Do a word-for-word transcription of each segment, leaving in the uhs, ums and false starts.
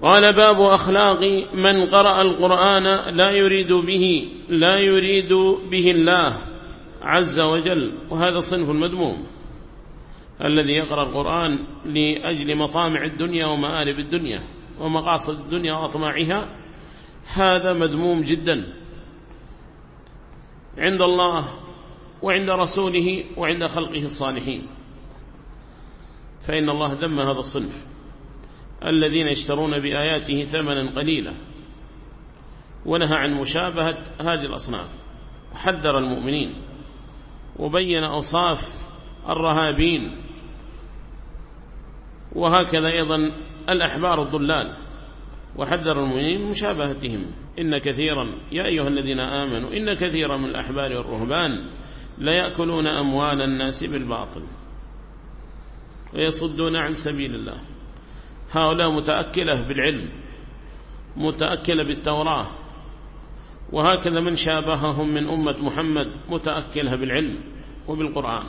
قال باب أخلاق من قرأ القرآن لا يريد به لا يريد به الله عز وجل. وهذا صنف المذموم، الذي يقرأ القرآن لأجل مطامع الدنيا ومآرب الدنيا ومقاصد الدنيا وأطماعها، هذا مذموم جدا عند الله وعند رسوله وعند خلقه الصالحين. فإن الله ذم هذا الصنف الذين يشترون بآياته ثمنا قليلا، ونهى عن مشابهة هذه الأصناف، وحذر المؤمنين وبين أوصاف الرهابين، وهكذا أيضا الأحبار الضلال، وحذر المؤمنين مشابهتهم. إن كثيرا يا أيها الذين آمنوا إن كثيرا من الأحبار والرهبان لا يأكلون أموال الناس بالباطل ويصدون عن سبيل الله. هؤلاء متأكلة بالعلم، متأكلة بالتوراة، وهكذا من شابههم من أمة محمد متأكلها بالعلم وبالقرآن.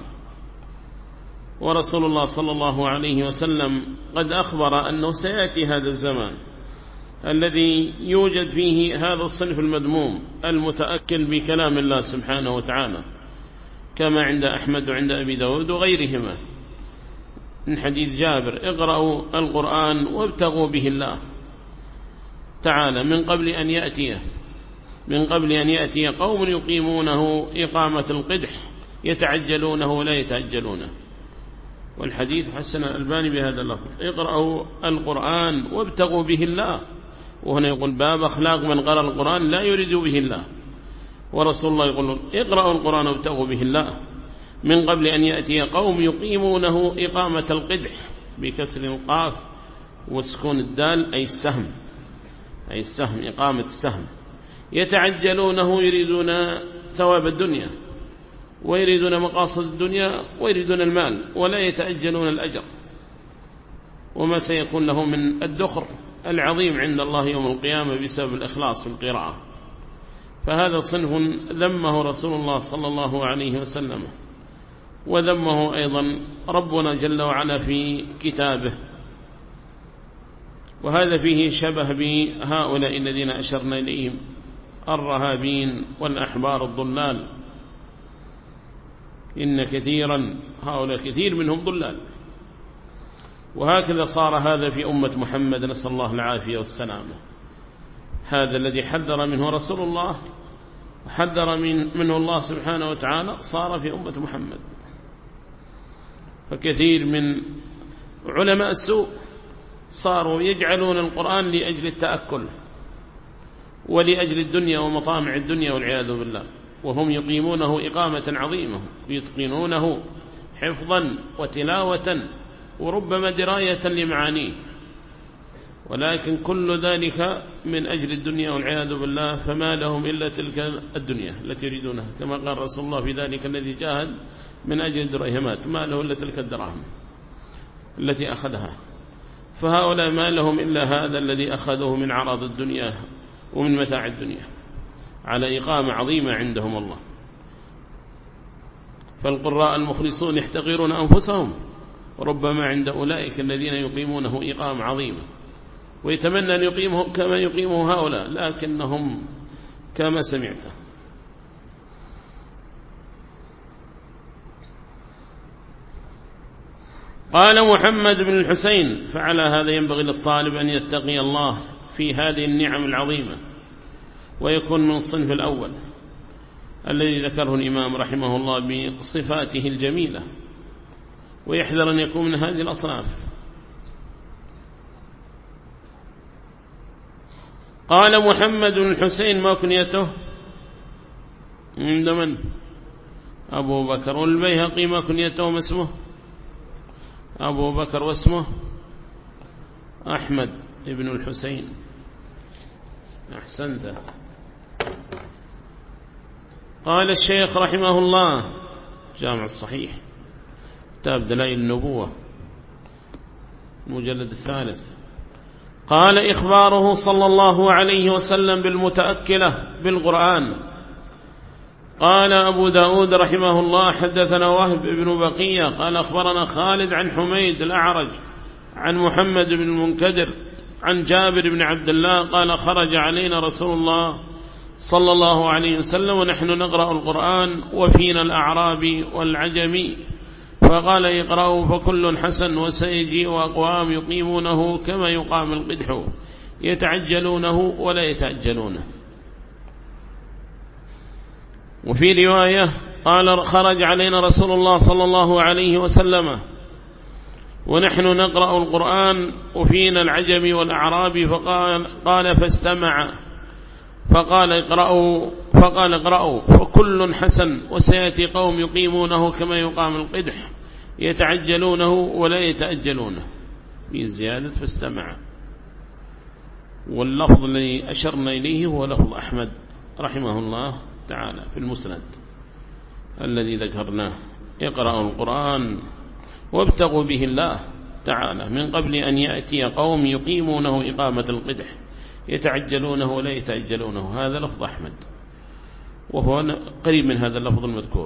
ورسول الله صلى الله عليه وسلم قد أخبر أنه سيأتي هذا الزمان الذي يوجد فيه هذا الصنف المذموم المتأكل بكلام الله سبحانه وتعالى، كما عند أحمد وعند أبي داود وغيرهما من حديث جابر: اقرأوا القرآن وابتغوا به الله تعالى من قبل أن يأتي من قبل أن يأتي قوم يقيمونه إقامة القدح يتعجلونه ولا يتعجلونه. والحديث حسن الألباني بهذا اللفظ: اقرأوا القرآن وابتغوا به الله. وهنا يقول باب أخلاق من قرأ القرآن لا يريد به الله. ورسول الله يقول: اقرأوا القرآن وابتغوا به الله من قبل أن يأتي قوم يقيمونه إقامة القدح بكسر القاف وسكون الدال، أي السهم أي السهم إقامة السهم، يتعجلونه يريدون ثواب الدنيا ويريدون مقاصد الدنيا ويريدون المال ولا يتأجلون الأجر، وما سيكون له من الدخر العظيم عند الله يوم القيامة بسبب الإخلاص في القراءة. فهذا صنف ذمه رسول الله صلى الله عليه وسلم، وذمه أيضا ربنا جل وعلا في كتابه. وهذا فيه شبه بهؤلاء الذين أشرنا إليهم الرهابين والأحبار الضلال. إن كثيرا هؤلاء كثير منهم ضلال. وهكذا صار هذا في أمة محمد، نسأل الله العافية والسلامة. هذا الذي حذر منه رسول الله وحذر من منه الله سبحانه وتعالى صار في أمة محمد. فكثير من علماء السوء صاروا يجعلون القرآن لأجل التأكل ولأجل الدنيا ومطامع الدنيا والعياذ بالله، وهم يقيمونه إقامة عظيمة ويتقنونه حفظا وتلاوة وربما دراية لمعانيه، ولكن كل ذلك من أجل الدنيا والعياذ بالله. فما لهم إلا تلك الدنيا التي يريدونها، كما قال رسول الله في ذلك الذي جاهد من أجل الدرهمات: ما له إلا تلك الدراهم التي أخذها. فهؤلاء ما لهم إلا هذا الذي أخذوه من عرض الدنيا ومن متاع الدنيا على إقامة عظيمة عندهم الله. فالقراء المخلصون يحتقرون أنفسهم، وربما عند أولئك الذين يقيمونه إقامة عظيمة ويتمنى أن يقيمه كما يقيمه هؤلاء، لكنهم كما سمعت. قال محمد بن الحسين: فعلى هذا ينبغي للطالب أن يتقي الله في هذه النعم العظيمة ويكون من الصنف الأول الذي ذكره الإمام رحمه الله بصفاته الجميلة، ويحذر أن يكون من هذه الأصناف. قال محمد بن الحسين: ما كنيته عند من؟ أبو بكر. والبيهقي ما كنيته ما اسمه؟ أبو بكر، واسمه أحمد ابن الحسين. أحسنت. قال الشيخ رحمه الله: جامع الصحيح، كتاب دلائل النبوة، المجلد الثالث. قال: إخباره صلى الله عليه وسلم بالمتأكلة بالقرآن. قال أبو داود رحمه الله: حدثنا وهب بن بقية قال أخبرنا خالد عن حميد الأعرج عن محمد بن المنكدر عن جابر بن عبد الله قال خرج علينا رسول الله صلى الله عليه وسلم ونحن نقرأ القرآن وفينا الأعرابي والعجمي فقال اقرأوا فكل حسن وسيجيء أقوام يقيمونه كما يقام القدح يتعجلونه ولا يتعجلونه. وفي رواية قال خرج علينا رسول الله صلى الله عليه وسلم ونحن نقرأ القرآن وفينا العجمي والأعرابي فقال قال فاستمع فقال اقرأوا فقال اقرأوا فكل حسن وسيأتي قوم يقيمونه كما يقام القدح يتعجلونه ولا يتأجلونه في زيادة فاستمع. واللفظ الذي أشرنا إليه هو لفظ أحمد رحمه الله تعالى في المسند الذي ذكرناه اقرأوا القرآن وابتغوا به الله تعالى من قبل أن يأتي قوم يقيمونه إقامة القدح يتعجلونه ولا يتأجلونه. هذا لفظ أحمد وهو قريب من هذا اللفظ المذكور.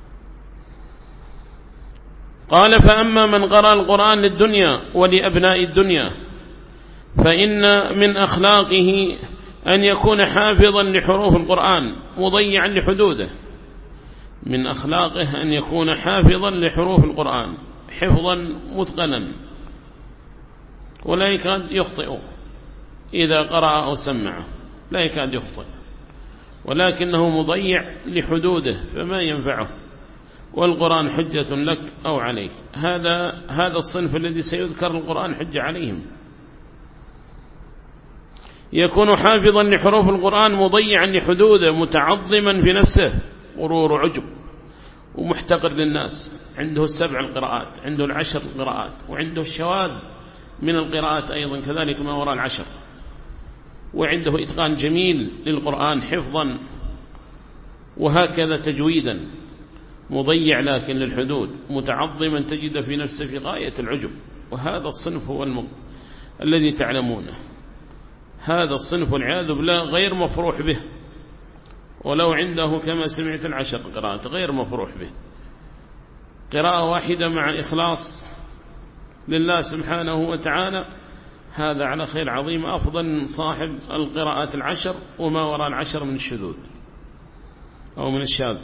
قال فأما من قرأ القرآن للدنيا ولأبناء الدنيا فإن من أخلاقه أن يكون حافظا لحروف القرآن مضيعا لحدوده. من أخلاقه أن يكون حافظا لحروف القرآن حفظا متقنا ولا يكاد يخطئ إذا قرأ أو سمع لا يكاد يخطئ ولكنه مضيع لحدوده فما ينفعه والقرآن حجة لك أو عليك. هذا هذا الصنف الذي سيذكر القرآن حجة عليهم. يكون حافظا لحروف القرآن مضيعا لحدوده متعظما في نفسه غرور عجب ومحتقر للناس. عنده السبع القراءات عنده العشر القراءات وعنده الشواذ من القراءات أيضا كذلك ما وراء العشر وعنده إتقان جميل للقرآن حفظا وهكذا تجويدا مضيع لكن للحدود متعظما تجد في نفسه في غاية العجب. وهذا الصنف هو الم... الذي تعلمونه. هذا الصنف والعياذ بالله غير مفروح به ولو عنده كما سمعت العشر قراءات غير مفروح به. قراءة واحدة مع إخلاص لله سبحانه وتعالى هذا على خير عظيم أفضل من صاحب القراءات العشر وما وراء العشر من الشذوذ أو من الشاذ.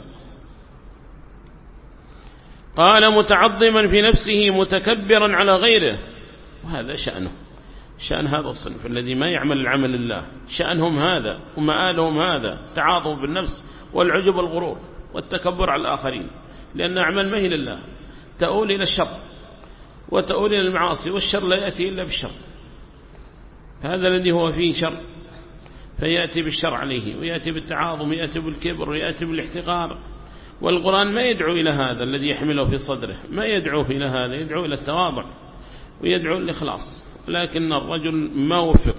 قال متعظما في نفسه متكبرا على غيره. وهذا شأنه شأن هذا الصنف الذي ما يعمل العمل لله شأنهم هذا ومآلهم هذا تعاظم بالنفس والعجب والغرور والتكبر على الآخرين لأن أعمال ما هي لله تؤول إلى الشر وتؤول إلى المعاصي والشر لا يأتي إلا بالشر. هذا الذي هو فيه شر فيأتي بالشر عليه ويأتي بالتعاظم ويأتي بالكبر ويأتي بالاحتقار. والقرآن ما يدعو إلى هذا الذي يحمله في صدره ما يدعو إلى هذا يدعو إلى التواضع ويدعو الإخلاص لكن الرجل ما وفق.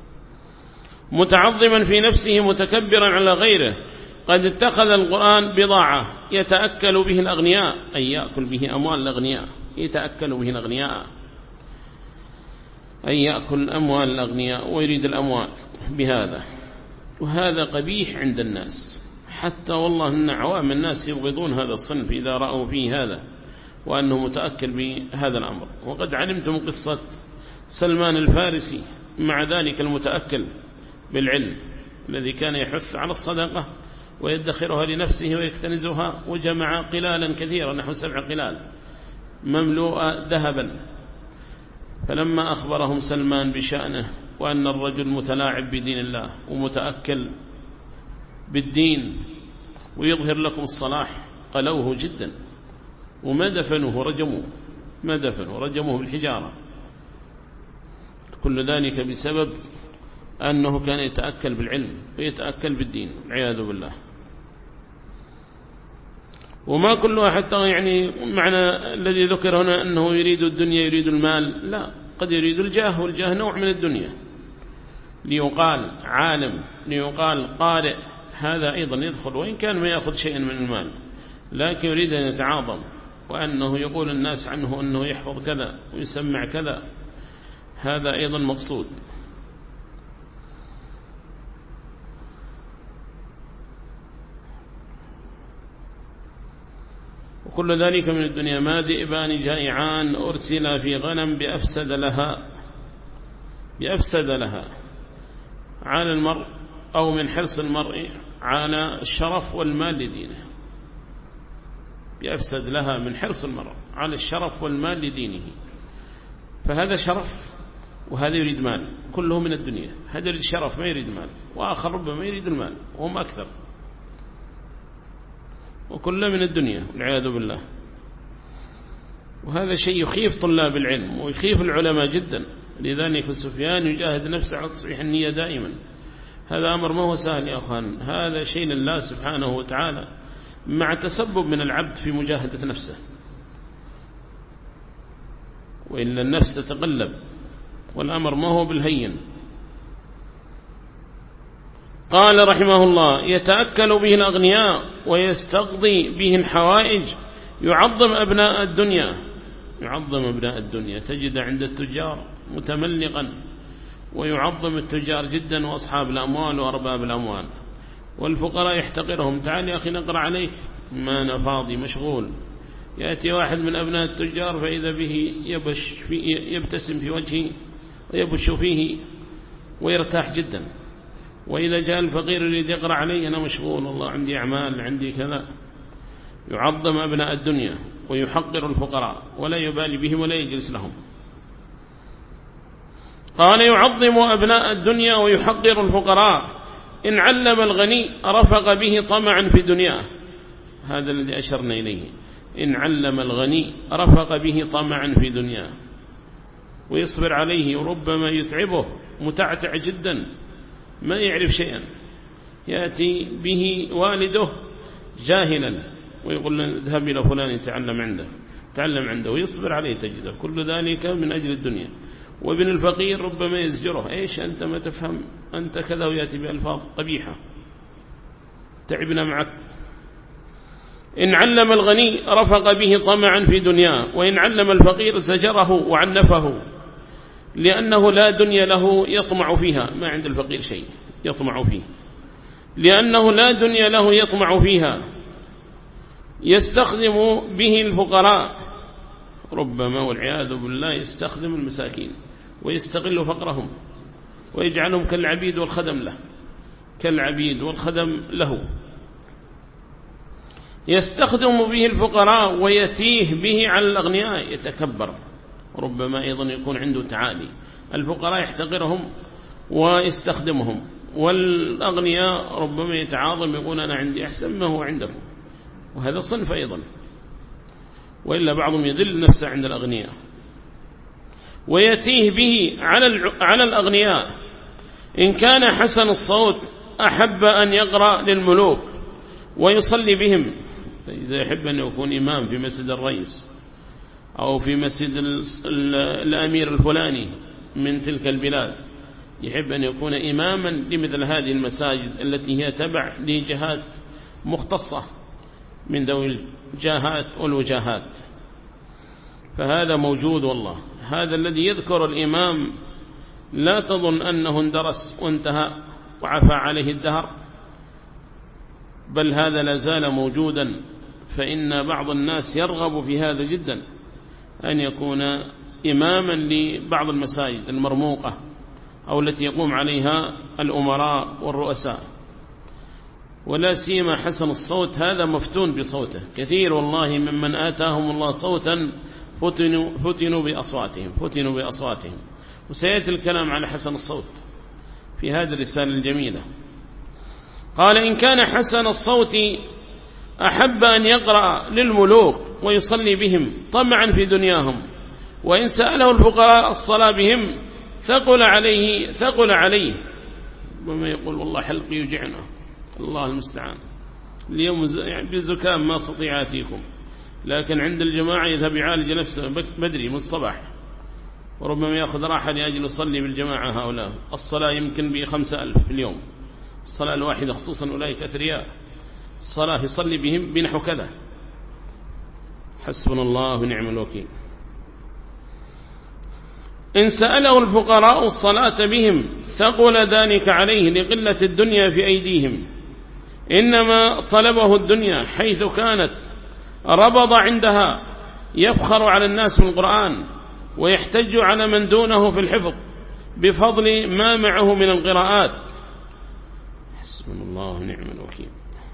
متعظما في نفسه متكبرا على غيره قد اتخذ القرآن بضاعة يتأكل به الأغنياء أي يأكل به أموال الأغنياء يتأكل به الأغنياء أي يأكل أموال الأغنياء ويريد الأموال بهذا. وهذا قبيح عند الناس حتى والله أن عوام الناس يبغضون هذا الصنف إذا رأوا فيه هذا وأنه متأكل بهذا الأمر. وقد علمتم قصة سلمان الفارسي مع ذلك المتأكل بالعلم الذي كان يحث على الصدقة ويدخرها لنفسه ويكتنزها وجمع قلالا كثيرا نحو سبع قلال مملوءة ذهبا. فلما أخبرهم سلمان بشأنه وأن الرجل متلاعب بدين الله ومتأكل بالدين ويظهر لكم الصلاح قلوه جدا وما دفنوه رجموه ما دفنوه رجموه بالحجارة. كل ذلك بسبب أنه كان يتأكل بالعلم ويتأكل بالدين والعياذ بالله. وما كل واحد يعني معنى الذي ذكر هنا أنه يريد الدنيا يريد المال لا قد يريد الجاه والجاه نوع من الدنيا ليقال عالم ليقال قارئ هذا أيضا يدخل وإن كان ما يأخذ شيئا من المال لكن يريد أن يتعاظم وأنه يقول الناس عنه أنه يحفظ كذا ويسمع كذا هذا أيضا مقصود. وكل ذلك من الدنيا ما ذئبان جائعان أرسل في غنم بأفسد لها بأفسد لها على المرء، أو من حرص المرء على الشرف والمال لدينه، بأفسد لها من حرص المرء على الشرف والمال لدينه. فهذا شرف وهذا يريد مال، كله من الدنيا. هذا يريد شرف ما يريد مال، وآخر ربما يريد المال وهم أكثر، وكله من الدنيا والعياذ بالله. وهذا شيء يخيف طلاب العلم ويخيف العلماء جدا. لذلك سفيان يجاهد نفسه على تصحيح النية دائما. هذا أمر ما هو سهل يا أخوان، هذا شيء لله سبحانه وتعالى، مع تسبب من العبد في مجاهدة نفسه، وإلا النفس تتقلب، والأمر ما هو بالهين. قال رحمه الله: يتأكل به الأغنياء ويستقضي به الحوائج، يعظم أبناء الدنيا، يعظم أبناء الدنيا. تجد عند التجار متملقا، ويعظم التجار جدا وأصحاب الأموال وأرباب الأموال، والفقراء يحتقرهم. تعال يا أخي نقرأ عليك، ما أنا فاضي مشغول. يأتي واحد من أبناء التجار فإذا به يبش في يبتسم في وجهه ويبش فيه ويرتاح جدا. وإذا جاء الفقير يريد يقرأ عليه: أنا مشغول والله، عندي أعمال، عندي كذا. يعظم أبناء الدنيا ويحقر الفقراء ولا يبالي بهم ولا يجلس لهم. قال: يعظم أبناء الدنيا ويحقر الفقراء، إن علم الغني رفق به طمعا في دنياه. هذا الذي أشرنا إليه، إن علم الغني رفق به طمعا في دنياه، ويصبر عليه، وربما يتعبه متعتع جدا ما يعرف شيئا. يأتي به والده جاهلا ويقول له: اذهب إلى فلان يتعلم عنده، تعلم عنده، ويصبر عليه. تجده كل ذلك من أجل الدنيا. وابن الفقير ربما يزجره: إيش أنت ما تفهم، أنت كذا، ويأتي بألفاظ قبيحة، تعبنا معك. إن علم الغني رفق به طمعا في دنياه، وإن علم الفقير زجره وعنفه، لأنه لا دنيا له يطمع فيها. ما عند الفقير شيء يطمع فيه، لأنه لا دنيا له يطمع فيها. يستخدم به الفقراء، ربما والعياذ بالله يستخدم المساكين ويستغل فقرهم ويجعلهم كالعبيد والخدم له، كالعبيد والخدم له. يستخدم به الفقراء ويتيه به على الأغنياء، يتكبر، ربما أيضا يكون عنده تعالي. الفقراء يحتقرهم ويستخدمهم، والأغنياء ربما يتعاظم، يقول: أنا عندي أحسن ما هو عندكم. وهذا صنف أيضا، وإلا بعضهم يذل نفسه عند الأغنياء. ويتيه به على على الأغنياء، إن كان حسن الصوت أحب أن يقرأ للملوك ويصلي بهم. إذا يحب أن يكون إمام في مسجد الرئيس أو في مسجد الأمير الفلاني من تلك البلاد، يحب أن يكون إماما لمثل هذه المساجد التي هي تبع لجهات مختصة من ذوي الجاهات والوجاهات. فهذا موجود والله. هذا الذي يذكر الإمام لا تظن أنه اندرس وانتهى وعفى عليه الدهر، بل هذا لا زال موجودا. فإن بعض الناس يرغب في هذا جدا، أن يكون إماما لبعض المساجد المرموقة أو التي يقوم عليها الأمراء والرؤساء. ولا سيما حسن الصوت، هذا مفتون بصوته كثير والله، ممن آتاهم الله صوتا فتنوا, فتنوا بأصواتهم فتنوا بأصواتهم. وسيأتي الكلام على حسن الصوت في هذه الرسالة الجميلة. قال: إن كان حسن الصوت أحب أن يقرأ للملوك ويصلي بهم طمعا في دنياهم، وإن سأله الفقراء الصلاة بهم ثقل عليه ثقل عليه وما يقول: والله حلقي يوجعنا، الله المستعان، اليوم بالزكام ما استطيع آتيكم. لكن عند الجماعة يذهب يعالج نفسه بدري من الصباح، وربما يأخذ راحة لأجل يصلي بالجماعة. هؤلاء الصلاة يمكن بخمسة ألف في اليوم، الصلاة الواحدة، خصوصا أولئك أثرياء، الصلاة يصلي بهم بنحو كذا. حسبنا الله ونعم الوكيل. إن سأله الفقراء الصلاة بهم ثقل ذلك عليه لقلة الدنيا في أيديهم، إنما طلبه الدنيا حيث كانت، ربض عندها، يفخر على الناس بالقرآن ويحتج على من دونه في الحفظ بفضل ما معه من القراءات. حسبنا الله ونعم الوكيل.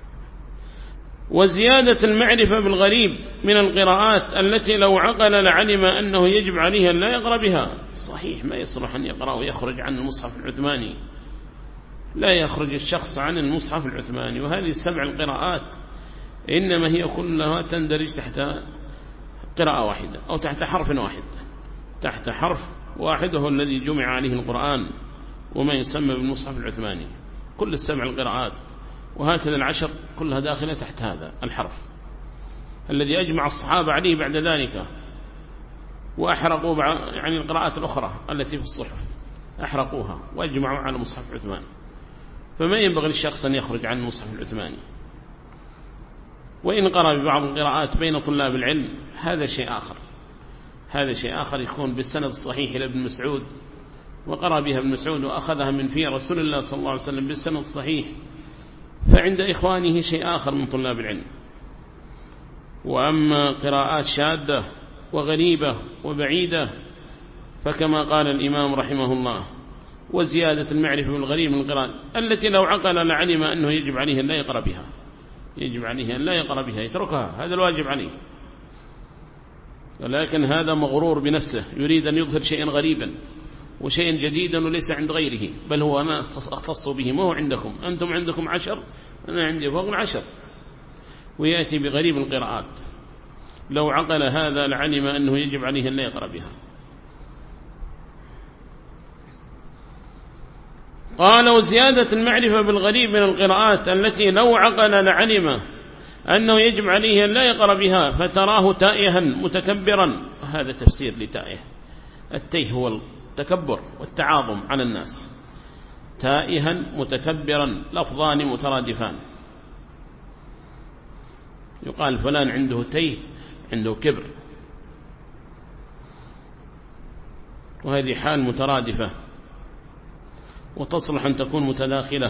وزيادة المعرفة بالغريب من القراءات التي لو عقل لعلم أنه يجب عليه أن لا يقرأ بها. صحيح ما يصلح أن يقرأ ويخرج عن المصحف العثماني، لا يخرج الشخص عن المصحف العثماني. وهذه السبع القراءات إنما هي كلها تندرج تحت قراءة واحدة أو تحت حرف واحد، تحت حرف واحد هو الذي جمع عليه القرآن وما يسمى بالمصحف العثماني. كل السبع القراءات وهكذا العشر كلها داخلة تحت هذا الحرف الذي أجمع الصحابة عليه بعد ذلك، وأحرقوا يعني القراءات الأخرى التي في الصحف أحرقوها وأجمعوا على مصحف عثمان. فما ينبغي للشخص أن يخرج عن المصحف العثماني. وإن قرأ ببعض القراءات بين طلاب العلم هذا شيء آخر، هذا شيء آخر يكون بالسند الصحيح إلى ابن مسعود، وقرأ بها ابن مسعود وأخذها من في رسول الله صلى الله عليه وسلم بالسند الصحيح، فعند إخوانه شيء آخر من طلاب العلم. وأما قراءات شاذة وغريبة وبعيدة فكما قال الإمام رحمه الله: وزيادة المعرفة بالغريب من القراءات التي لو عقل لعلم أنه يجب عليه أن لا يقرأ بها، يجب عليه أن لا يقرأ بها، يتركها، هذا الواجب عليه. ولكن هذا مغرور بنفسه، يريد أن يظهر شيئا غريبا وشيئا جديدا وليس عند غيره، بل هو أنا أختص به، ما هو عندكم، أنتم عندكم عشر أنا عندي فوق العشر، ويأتي بغريب القراءات لو عقل هذا لعلم أنه يجب عليه أن لا يقرأ بها. قال: وزيادة المعرفة بالغريب من القراءات التي لو عقل لعلم أنه يجب عليه أن لا يقرأ بها فتراه تائها متكبرا. هذا تفسير لتائه. التيه هو التكبر والتعاظم على الناس، تائها متكبرا لفظان مترادفان. يقال فلان عنده تيه، عنده كبر، وهذه حال مترادفة وتصلح أن تكون متداخلة.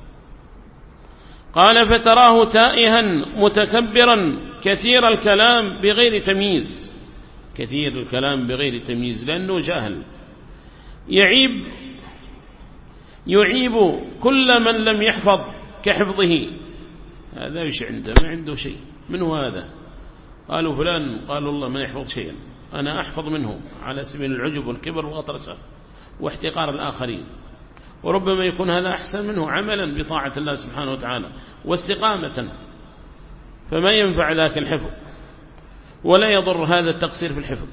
قال: فتراه تائها متكبرا كثير الكلام بغير تمييز، كثير الكلام بغير تمييز لأنه جاهل، يعيب يعيب كل من لم يحفظ كحفظه. هذا ايش عنده؟ ما عنده شيء. من هو هذا؟ قالوا فلان، قالوا الله ما يحفظ شيئا، أنا أحفظ منه، على سبيل العجب والكبر والغطرسة واحتقار الآخرين. وربما يكون هذا أحسن منه عملا بطاعة الله سبحانه وتعالى واستقامة، فما ينفع ذاك الحفظ ولا يضر هذا التقصير في الحفظ.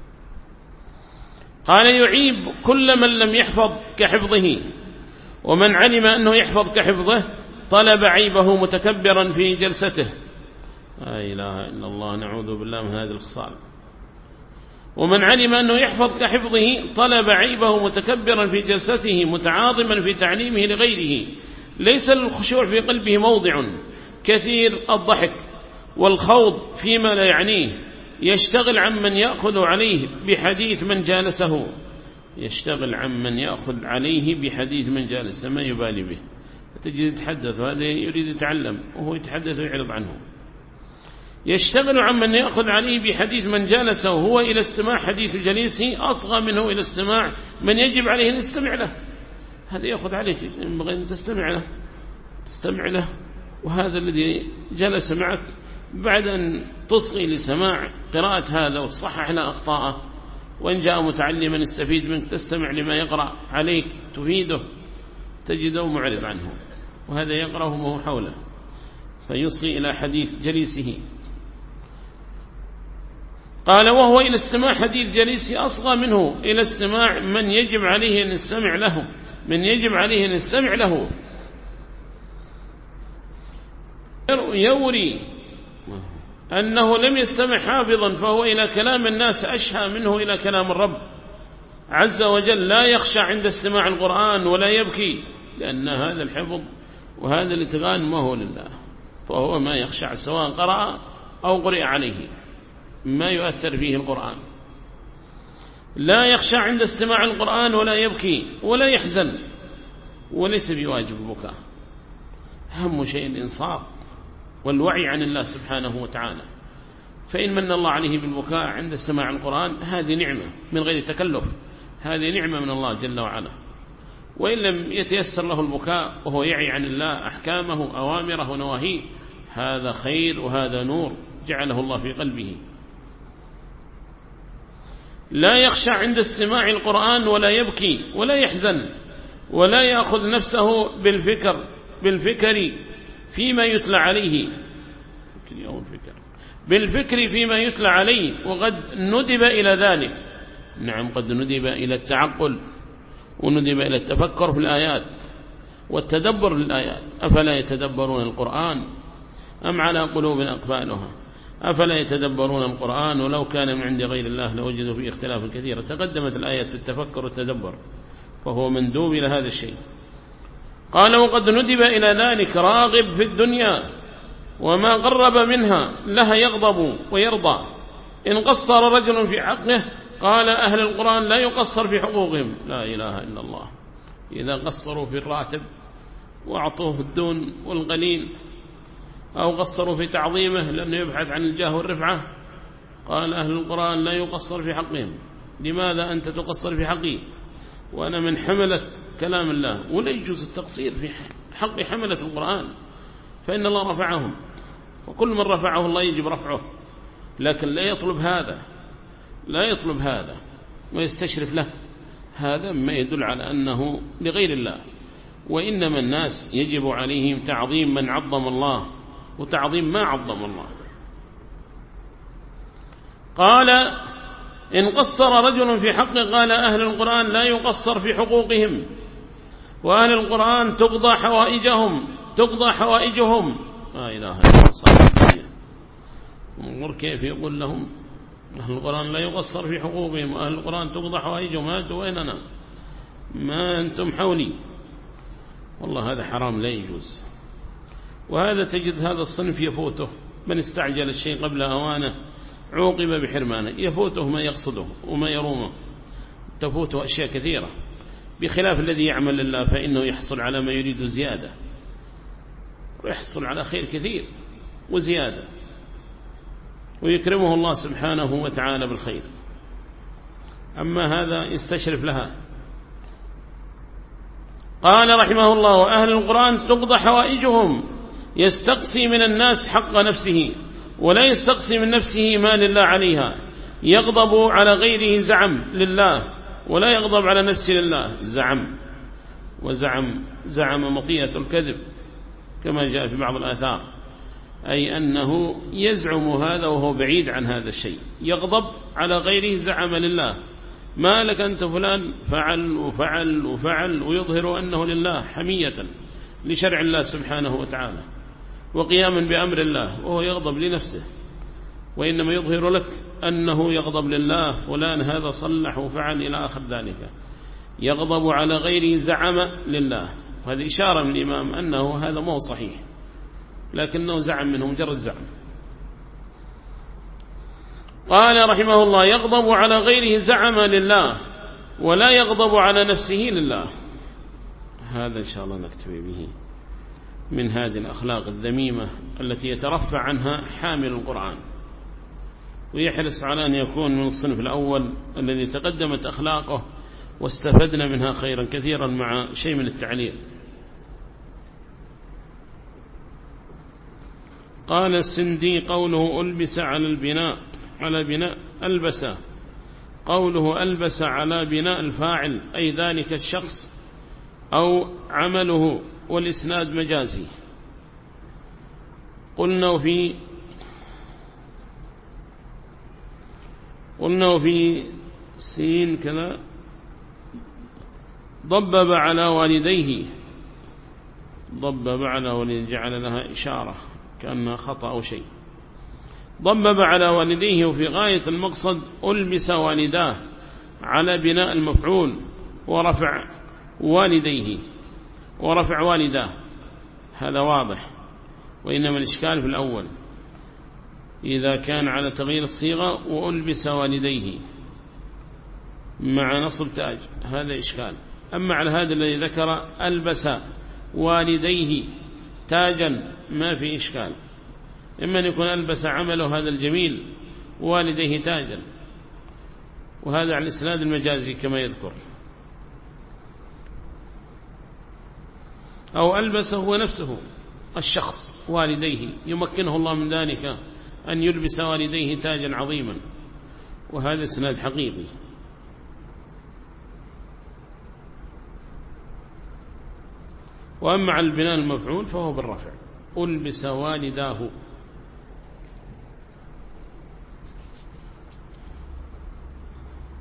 قال: يعيب كل من لم يحفظ كحفظه، ومن علم أنه يحفظ كحفظه طلب عيبه متكبرا في جلسته. لا إله إلا الله، نعوذ بالله من هذه الخصال. ومن علم أنه يحفظ كحفظه طلب عيبه متكبرا في جلسته متعاظما في تعليمه لغيره، ليس للخشوع في قلبه موضع، كثير الضحك والخوض فيما لا يعنيه، يشتغل عمن يأخذ عليه بحديث من جالسه، يشتغل عمن يأخذ عليه بحديث من جالسه، ما يبالي به. تجد يتحدث وهذا يريد يتعلم وهو يتحدث ويعرض عنه. يشتغل عمن يأخذ عليه بحديث من جالسه، وهو إلى استماع حديث جليسه أصغى منه إلى استماع من يجب عليه أن يستمع له. هذا يأخذ عليك، ينبغي أن تستمع له تستمع له وهذا الذي جلس معك بعد أن تصغي لسماع قراءة هذا وتصحح له أخطاءه، وإن جاء متعلما يستفيد منك تستمع لما يقرأ عليك تفيده، تجده معرض عنه، وهذا يقرأه وهو حوله فيصغي إلى حديث جليسه. قال: وهو إلى استماع حديث جليسه أصغى منه إلى استماع من يجب عليه أن يستمع له من يجب عليه أن يستمع له يوري أنه لم يستمع حافظا، فهو إلى كلام الناس أشهى منه إلى كلام الرب عز وجل. لا يخشى عند استماع القرآن ولا يبكي، لأن هذا الحفظ وهذا الاتقان ما هو لله، فهو ما يخشع سواء قرأ أو قرئ عليه، ما يؤثر فيه القرآن. لا يخشى عند استماع القرآن ولا يبكي ولا يحزن، وليس بواجب البكاء. أهم شيء الإنصاف والوعي عن الله سبحانه وتعالى. فإن من الله عليه بالبكاء عند استماع القرآن هذه نعمة من غير تكلف، هذه نعمة من الله جل وعلا. وإن لم يتيسر له البكاء وهو يعي عن الله أحكامه أوامره ونواهيه، هذا خير وهذا نور جعله الله في قلبه. لا يخشى عند استماع القرآن ولا يبكي ولا يحزن ولا يأخذ نفسه بالفكر بالفكر فيما يتلى عليه بالفكر فيما يتلى عليه وقد ندب إلى ذلك. نعم، قد ندب إلى التعقل وندب إلى التفكر في الآيات والتدبر للآيات. أفلا يتدبرون القرآن أم على قلوب أقفالها أفلا يتدبرون القرآن ولو كان من عند غير الله لوجدوا فيه اختلافا كثيرا. تقدمت الآيات في التفكر والتدبر، فهو مندوب إلى هذا الشيء. قال وقد ندب إلى ذلك راغب في الدنيا وما قرب منها لها يغضب ويرضى. إن قصر رجل في حقه قال أهل القرآن لا يقصر في حقوقهم. لا إله إلا الله. إذا قصروا في الراتب وأعطوه الدون والقليل أو قصروا في تعظيمه لأنه يبحث عن الجاه والرفعة، قال أهل القرآن لا يقصر في حقهم. لماذا أنت تقصر في حقي وأنا من حملة كلام الله؟ ولا يجوز التقصير في حق حملة القرآن، فإن الله رفعهم، وكل من رفعه الله يجب رفعه. لكن لا يطلب هذا لا يطلب هذا ويستشرف له، هذا ما يدل على أنه لغير الله. وإنما الناس يجب عليهم تعظيم من عظم الله وتعظيم ما عظم الله. قال إن قصر رجل في حقه قال أهل القرآن لا يقصر في حقوقهم وأهل القرآن تقضى حوائجهم تقضى حوائجهم. لا إله إلا الله. انظر كيف يقول لهم أهل القرآن لا يقصر في حقوقهم وأهل القرآن تقضى حوائجهم. أنتم وين أنا؟ ما أنتم حولي. والله هذا حرام لا يجوز. وهذا تجد هذا الصنف يفوته من استعجل الشيء قبل أوانه عوقب بحرمانه. يفوته ما يقصده وما يرومه، تفوته أشياء كثيرة، بخلاف الذي يعمل لله فإنه يحصل على ما يريد زيادة ويحصل على خير كثير وزيادة، ويكرمه الله سبحانه وتعالى بالخير. أما هذا يستشرف لها. قال رحمه الله وأهل القرآن تقضى حوائجهم، يستقصي من الناس حق نفسه ولا يستقصي من نفسه ما لله عليها. يغضب على غيره زعم لله ولا يغضب على نفسه لله زعم. وزعم زعم مطية الكذب كما جاء في بعض الآثار، أي أنه يزعم هذا وهو بعيد عن هذا الشيء. يغضب على غيره زعم لله، ما لك أنت فلان فعل وفعل وفعل، ويظهر أنه لله حمية لشرع الله سبحانه وتعالى وقياما بأمر الله، وهو يغضب لنفسه. وإنما يظهر لك أنه يغضب لله، فلان هذا صلح وفعل إلى آخر ذلك. يغضب على غيره زعم لله، وهذه إشارة من الإمام أنه هذا مو صحيح، لكنه زعم منه مجرد زعم. قال رحمه الله يغضب على غيره زعم لله ولا يغضب على نفسه لله. هذا إن شاء الله نكتفي به من هذه الأخلاق الذميمة التي يترفع عنها حامل القرآن، ويحرص على أن يكون من الصنف الأول الذي تقدمت أخلاقه واستفدنا منها خيرا كثيرا مع شيء من التعليق. قال السندي قوله ألبس على البناء على بناء ألبس، قوله ألبس على بناء الفاعل أي ذلك الشخص أو عمله، والإسناد مجازي. قلنا في قلنا في سين كذا ضبب على والديه، ضبب على والديه جعل لها إشارة كأنها خطأ أو شيء. ضبب على والديه وفي غاية المقصد ألبس والداه على بناء المفعول ورفع والديه ورفع والداه، هذا واضح. وإنما الإشكال في الأول إذا كان على تغيير الصيغة وألبس والديه مع نصب تاج هذا إشكال. أما على هذا الذي ذكر ألبس والديه تاجا ما في إشكال. إما أن يكون ألبس عمله هذا الجميل والديه تاجا، وهذا على الإسناد المجازي كما يذكر. أو ألبس هو نفسه الشخص والديه، يمكنه الله من ذلك أن يلبس والديه تاجا عظيما، وهذا إسناد حقيقي. وأما على البناء المفعول فهو بالرفع، ألبس والداه